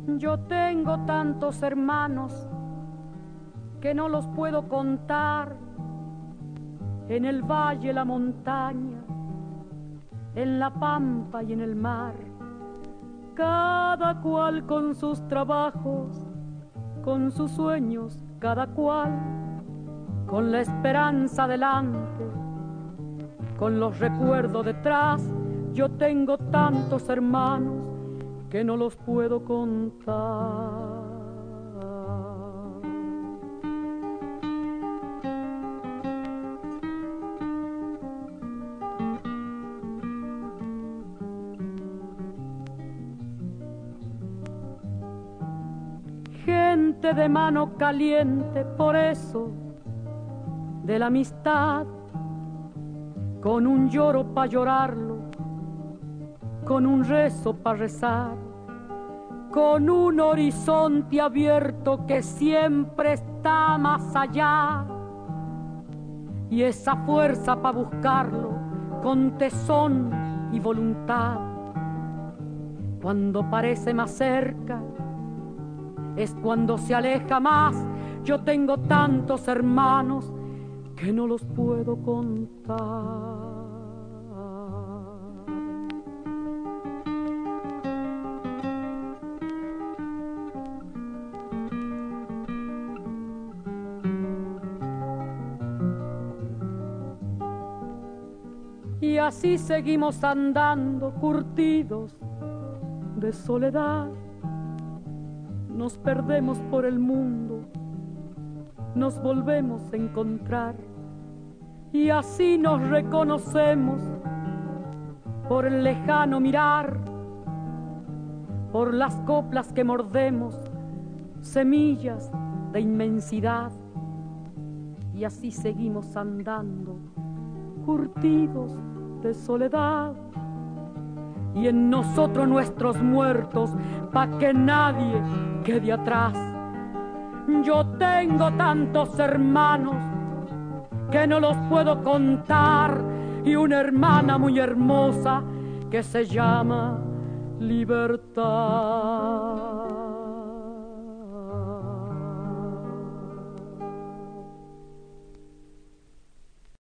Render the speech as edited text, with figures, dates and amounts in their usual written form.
Yo tengo tantos hermanos que no los puedo contar, en el valle, la montaña, en la pampa y en el mar, cada cual con sus trabajos, con sus sueños, cada cual con la esperanza delante, con los recuerdos detrás. Yo tengo tantos hermanos que no los puedo contar. Gente de mano caliente, por eso, de la amistad, con un lloro pa' llorarlo, con un rezo pa' rezar, con un horizonte abierto que siempre está más allá, y esa fuerza pa' buscarlo con tesón y voluntad. Cuando parece más cerca es cuando se aleja más. Yo tengo tantos hermanos que no los puedo contar. Y así seguimos andando, curtidos de soledad. Nos perdemos por el mundo, nos volvemos a encontrar, y así nos reconocemos por el lejano mirar, por las coplas que mordemos, semillas de inmensidad. Y así seguimos andando, curtidos de soledad, y en nosotros nuestros muertos, pa' que nadie quede atrás. Yo tengo tantos hermanos que no los puedo contar, y una hermana muy hermosa que se llama Libertad.